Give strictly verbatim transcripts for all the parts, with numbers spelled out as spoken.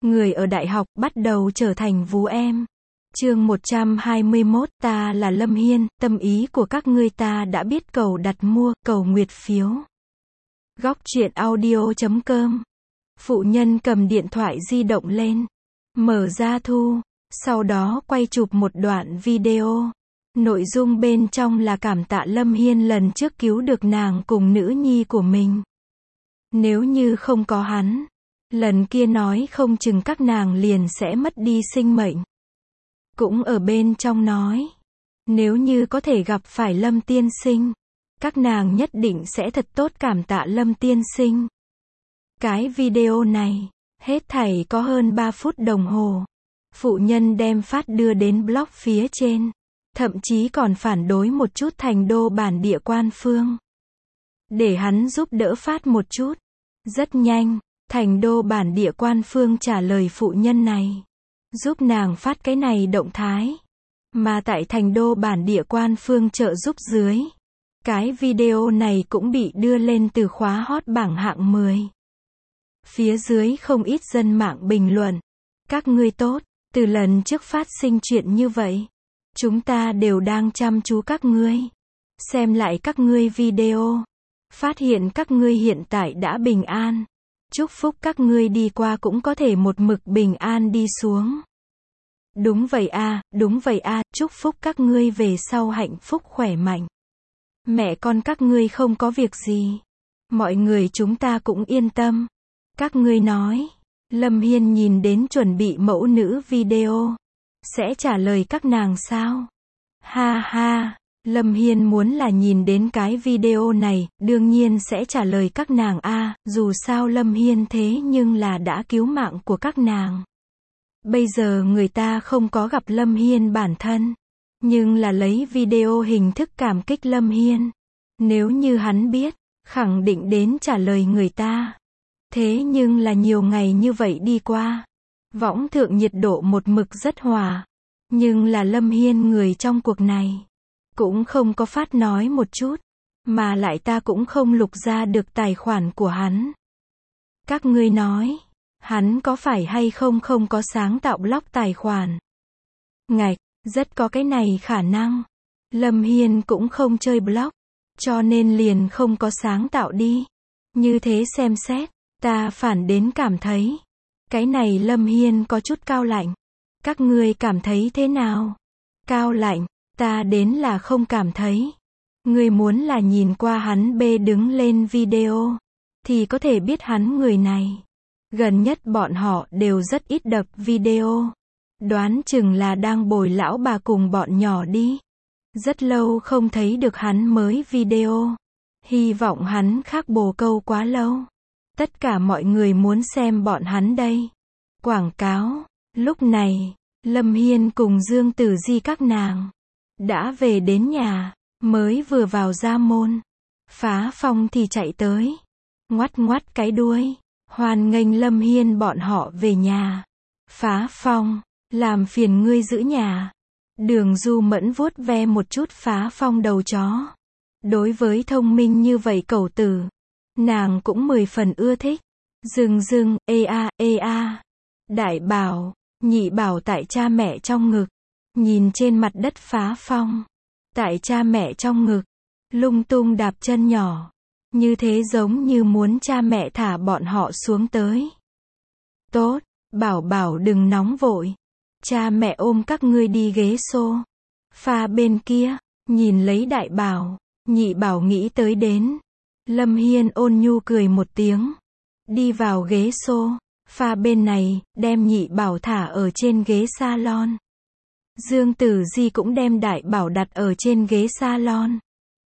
Người ở đại học bắt đầu trở thành vú em. Chương một trăm hai mươi mốt, ta là Lâm Hiên, tâm ý của các ngươi ta đã biết, cầu đặt mua, cầu nguyệt phiếu. Góc truyện audio chấm com. Phụ nhân cầm điện thoại di động lên, mở ra thu, sau đó quay chụp một đoạn video. Nội dung bên trong là cảm tạ Lâm Hiên lần trước cứu được nàng cùng nữ nhi của mình. Nếu như không có hắn, lần kia nói không chừng các nàng liền sẽ mất đi sinh mệnh. Cũng ở bên trong nói, nếu như có thể gặp phải Lâm tiên sinh, các nàng nhất định sẽ thật tốt cảm tạ Lâm tiên sinh. Cái video này, hết thảy có hơn ba phút đồng hồ. Phụ nhân đem phát đưa đến blog phía trên, thậm chí còn phản đối một chút thành đô bản địa quan phương, để hắn giúp đỡ phát một chút. Rất nhanh, thành đô bản địa quan phương trả lời phụ nhân này, giúp nàng phát cái này động thái. Mà tại thành đô bản địa quan phương trợ giúp dưới, cái video này cũng bị đưa lên từ khóa hot bảng hạng mười. Phía dưới không ít dân mạng bình luận, các ngươi tốt, từ lần trước phát sinh chuyện như vậy, chúng ta đều đang chăm chú các ngươi, xem lại các ngươi video, phát hiện các ngươi hiện tại đã bình an, chúc phúc các ngươi đi qua cũng có thể một mực bình an đi xuống. Đúng vậy a, đúng vậy a, chúc phúc các ngươi về sau hạnh phúc khỏe mạnh. Mẹ con các ngươi không có việc gì, mọi người chúng ta cũng yên tâm. Các ngươi nói, Lâm Hiên nhìn đến chuẩn bị mẫu nữ video, sẽ trả lời các nàng sao? Ha ha, Lâm Hiên muốn là nhìn đến cái video này, đương nhiên sẽ trả lời các nàng a, dù sao Lâm Hiên thế nhưng là đã cứu mạng của các nàng. Bây giờ người ta không có gặp Lâm Hiên bản thân, nhưng là lấy video hình thức cảm kích Lâm Hiên. Nếu như hắn biết, khẳng định đến trả lời người ta. Thế nhưng là nhiều ngày như vậy đi qua, võng thượng nhiệt độ một mực rất hòa, nhưng là Lâm Hiên người trong cuộc này cũng không có phát nói một chút, mà lại ta cũng không lục ra được tài khoản của hắn. Các ngươi nói, hắn có phải hay không không có sáng tạo blog tài khoản? Ngạch, rất có cái này khả năng. Lâm Hiên cũng không chơi blog, cho nên liền không có sáng tạo đi. Như thế xem xét, ta phản đến cảm thấy, cái này Lâm Hiên có chút cao lạnh. Các ngươi cảm thấy thế nào? Cao lạnh, ta đến là không cảm thấy. Ngươi muốn là nhìn qua hắn bê đứng lên video, thì có thể biết hắn người này. Gần nhất bọn họ đều rất ít đập video. Đoán chừng là đang bồi lão bà cùng bọn nhỏ đi. Rất lâu không thấy được hắn mới video. Hy vọng hắn khác bồ câu quá lâu. Tất cả mọi người muốn xem bọn hắn đây. Quảng cáo. Lúc này, Lâm Hiên cùng Dương Tử Di các nàng đã về đến nhà, mới vừa vào ra môn. Phá Phong thì chạy tới, ngoắt ngoắt cái đuôi, hoan nghênh Lâm Hiên bọn họ về nhà. Phá Phong, làm phiền ngươi giữ nhà. Đường Du Mẫn vuốt ve một chút Phá Phong đầu chó. Đối với thông minh như vậy cẩu tử, nàng cũng mười phần ưa thích. Dừng dừng, ê a, ê a. Đại Bảo, Nhị Bảo tại cha mẹ trong ngực, nhìn trên mặt đất Phá Phong, tại cha mẹ trong ngực, lung tung đạp chân nhỏ, như thế giống như muốn cha mẹ thả bọn họ xuống tới. Tốt, Bảo Bảo đừng nóng vội, cha mẹ ôm các ngươi đi ghế xô. Pha bên kia, nhìn lấy Đại Bảo, Nhị Bảo nghĩ tới đến. Lâm Hiên ôn nhu cười một tiếng, đi vào ghế xô. Pha bên này, đem Nhị Bảo thả ở trên ghế salon. Dương Tử Di cũng đem Đại Bảo đặt ở trên ghế salon.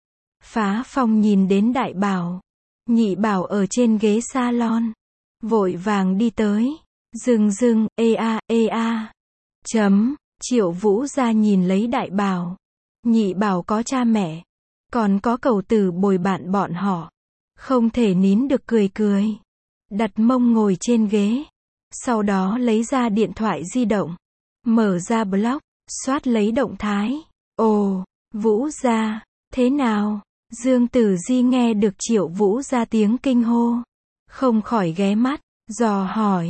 Phá Phong nhìn đến Đại Bảo, Nhị Bảo ở trên ghế salon, vội vàng đi tới. Dừng dừng, ê a, ê a. Chấm, Triệu Vũ ra nhìn lấy Đại Bảo. Nhị Bảo có cha mẹ, còn có cẩu tử bồi bạn bọn họ. Không thể nín được cười cười. Đặt mông ngồi trên ghế. Sau đó lấy ra điện thoại di động. Mở ra blog, soát lấy động thái. Ồ, Vũ ra, thế nào? Dương Tử Di nghe được Triệu Vũ ra tiếng kinh hô, không khỏi ghé mắt, dò hỏi.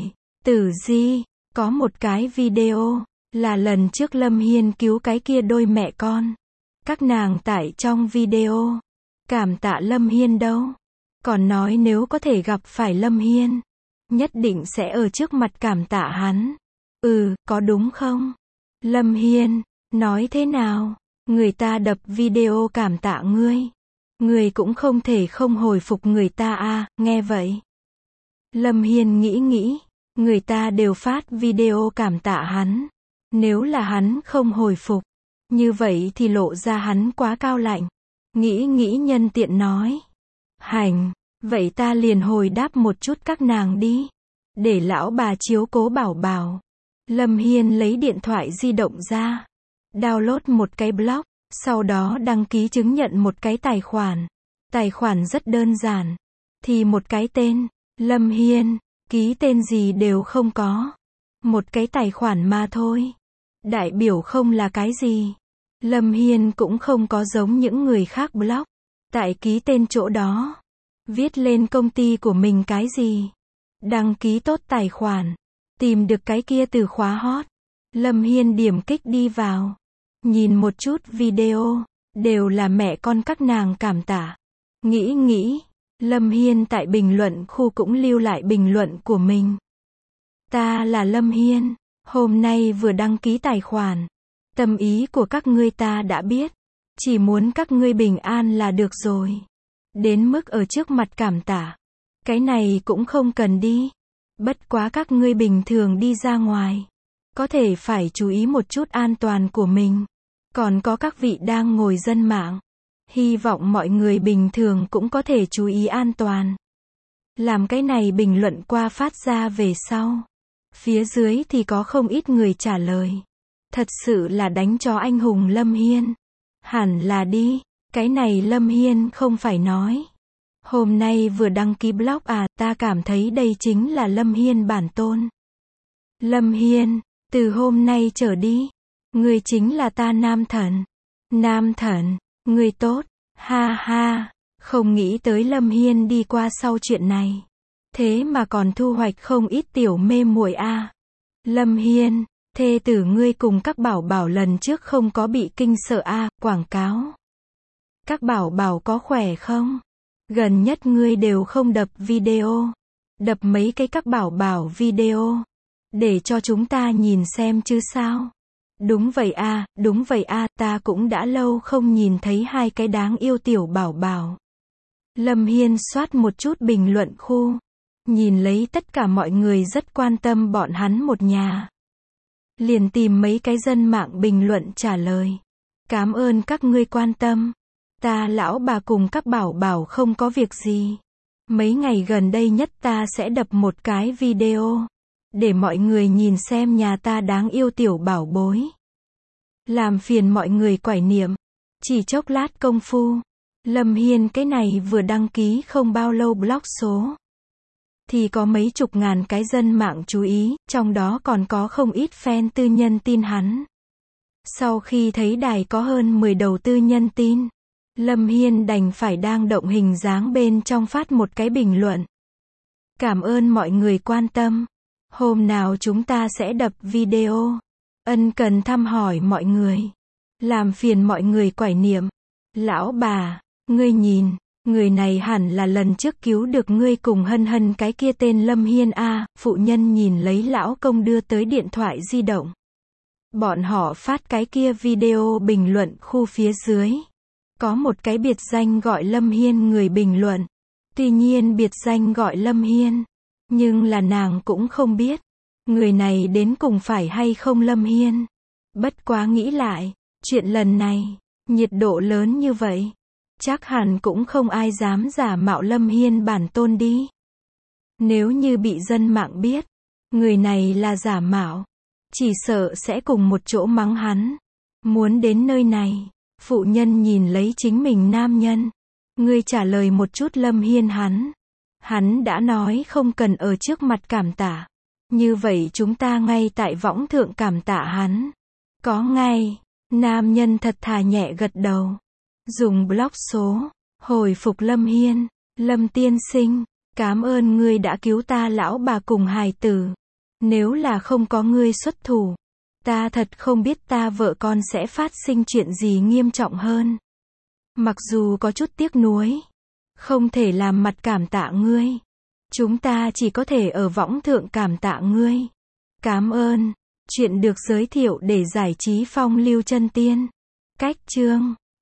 Tử Di, có một cái video, là lần trước Lâm Hiên cứu cái kia đôi mẹ con. Các nàng tải trong video. Cảm tạ Lâm Hiên đâu. Còn nói nếu có thể gặp phải Lâm Hiên, nhất định sẽ ở trước mặt cảm tạ hắn. Ừ, có đúng không? Lâm Hiên, nói thế nào? Người ta đập video cảm tạ ngươi. Ngươi cũng không thể không hồi phục người ta à, nghe vậy. Lâm Hiên nghĩ nghĩ, người ta đều phát video cảm tạ hắn. Nếu là hắn không hồi phục, như vậy thì lộ ra hắn quá cao lạnh. Nghĩ nghĩ nhân tiện nói. Hành, vậy ta liền hồi đáp một chút các nàng đi. Để lão bà chiếu cố bảo bảo. Lâm Hiên lấy điện thoại di động ra. Download một cái blog. Sau đó đăng ký chứng nhận một cái tài khoản. Tài khoản rất đơn giản. Thì một cái tên. Lâm Hiên. Ký tên gì đều không có. Một cái tài khoản mà thôi. Đại biểu không là cái gì. Lâm Hiên cũng không có giống những người khác blog. Tại ký tên chỗ đó. Viết lên công ty của mình cái gì. Đăng ký tốt tài khoản. Tìm được cái kia từ khóa hot. Lâm Hiên điểm kích đi vào. Nhìn một chút video. Đều là mẹ con các nàng cảm tạ. Nghĩ nghĩ. Lâm Hiên tại bình luận khu cũng lưu lại bình luận của mình. Ta là Lâm Hiên. Hôm nay vừa đăng ký tài khoản. Tâm ý của các ngươi ta đã biết. Chỉ muốn các ngươi bình an là được rồi. Đến mức ở trước mặt cảm tạ. Cái này cũng không cần đi. Bất quá các ngươi bình thường đi ra ngoài. Có thể phải chú ý một chút an toàn của mình. Còn có các vị đang ngồi dân mạng. Hy vọng mọi người bình thường cũng có thể chú ý an toàn. Làm cái này bình luận qua phát ra về sau. Phía dưới thì có không ít người trả lời. Thật sự là đánh cho anh hùng Lâm Hiên. Hẳn là đi. Cái này Lâm Hiên không phải nói. Hôm nay vừa đăng ký blog à, ta cảm thấy đây chính là Lâm Hiên bản tôn. Lâm Hiên, từ hôm nay trở đi, ngươi chính là ta nam thần. Nam thần, ngươi tốt, ha ha, không nghĩ tới Lâm Hiên đi qua sau chuyện này. Thế mà còn thu hoạch không ít tiểu mê muội a. Lâm Hiên, thê tử ngươi cùng các bảo bảo lần trước không có bị kinh sợ a, quảng cáo. Các bảo bảo có khỏe không? Gần nhất ngươi đều không đập video. Đập mấy cái các bảo bảo video. Để cho chúng ta nhìn xem chứ sao. Đúng vậy a, đúng vậy a, ta cũng đã lâu không nhìn thấy hai cái đáng yêu tiểu bảo bảo. Lâm Hiên soát một chút bình luận khu. Nhìn lấy tất cả mọi người rất quan tâm bọn hắn một nhà. Liền tìm mấy cái dân mạng bình luận trả lời. Cảm ơn các ngươi quan tâm. Ta lão bà cùng các bảo bảo không có việc gì. Mấy ngày gần đây nhất ta sẽ đập một cái video. Để mọi người nhìn xem nhà ta đáng yêu tiểu bảo bối. Làm phiền mọi người quải niệm. Chỉ chốc lát công phu. Lâm Hiên cái này vừa đăng ký không bao lâu blog số. Thì có mấy chục ngàn cái dân mạng chú ý, trong đó còn có không ít fan tư nhân tin hắn. Sau khi thấy đài có hơn mười đầu tư nhân tin, Lâm Hiên đành phải đang động hình dáng bên trong phát một cái bình luận. Cảm ơn mọi người quan tâm. Hôm nào chúng ta sẽ đập video. Ân cần thăm hỏi mọi người. Làm phiền mọi người quải niệm. Lão bà, ngươi nhìn, người này hẳn là lần trước cứu được ngươi cùng Hân Hân cái kia tên Lâm Hiên a. Phụ nhân nhìn lấy lão công đưa tới điện thoại di động. Bọn họ phát cái kia video bình luận khu phía dưới. Có một cái biệt danh gọi Lâm Hiên người bình luận. Tuy nhiên biệt danh gọi Lâm Hiên. Nhưng là nàng cũng không biết. Người này đến cùng phải hay không Lâm Hiên. Bất quá nghĩ lại. Chuyện lần này. Nhiệt độ lớn như vậy. Chắc hẳn cũng không ai dám giả mạo Lâm Hiên bản tôn đi. Nếu như bị dân mạng biết. Người này là giả mạo. Chỉ sợ sẽ cùng một chỗ mắng hắn. Muốn đến nơi này. Phụ nhân nhìn lấy chính mình nam nhân. Ngươi trả lời một chút Lâm Hiên hắn. Hắn đã nói không cần ở trước mặt cảm tạ. Như vậy chúng ta ngay tại võng thượng cảm tạ hắn. Có ngay. Nam nhân thật thà nhẹ gật đầu. Dùng blog số. Hồi phục Lâm Hiên. Lâm tiên sinh. Cảm ơn ngươi đã cứu ta lão bà cùng hài tử. Nếu là không có ngươi xuất thủ, ta thật không biết ta vợ con sẽ phát sinh chuyện gì nghiêm trọng hơn. Mặc dù có chút tiếc nuối, không thể làm mặt cảm tạ ngươi. Chúng ta chỉ có thể ở võng thượng cảm tạ ngươi. Cám ơn. Chuyện được giới thiệu để giải trí phong lưu chân tiên. Cách chương